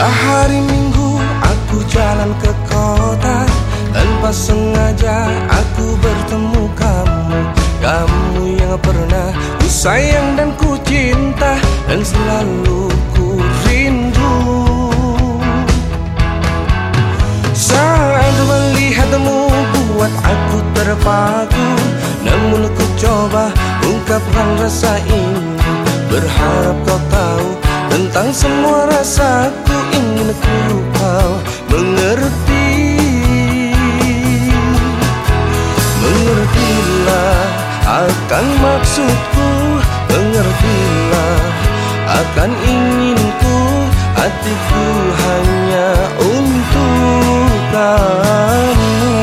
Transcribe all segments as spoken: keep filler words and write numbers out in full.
Hari Minggu aku jalan ke kota, tanpa sengaja aku bertemu kamu. Kamu yang pernah ku sayang dan ku cinta, dan selalu ku rindu. Saat melihatmu buat aku terpaku, namun ku coba ungkapkan rasa ini, berharap kau tahu tentang semua rasaku. Ingin ku kau mengerti, mengertilah akan maksudku, mengertilah akan inginku, hatiku hanya untuk kamu.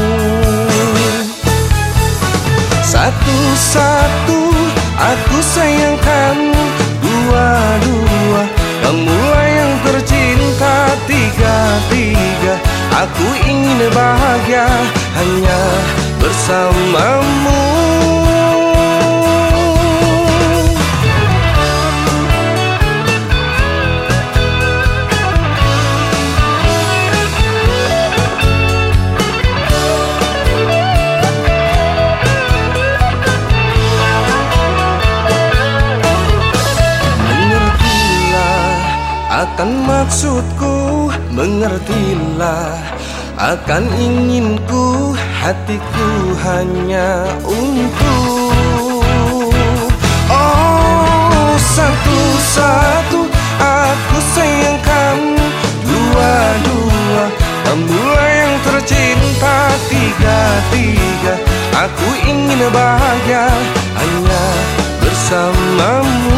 Satu-satu aku sayang kamu, dua-dua kamulah yang tercinta, tiga-tiga aku ingin bahagia hanya bersamamu. Akan maksudku, mengertilah akan inginku, hatiku hanya untuk. Oh, satu-satu aku sayang kamu, dua-dua kamulah yang tercinta, tiga-tiga aku ingin bahagia hanya bersamamu.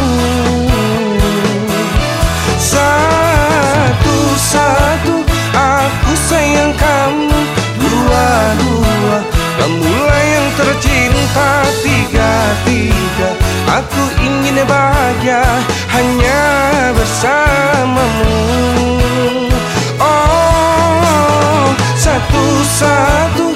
Satu-satu aku sayang kamu, dua-dua kamulah yang tercinta, tiga-tiga aku ingin bahagia hanya bersamamu. Oh, satu-satu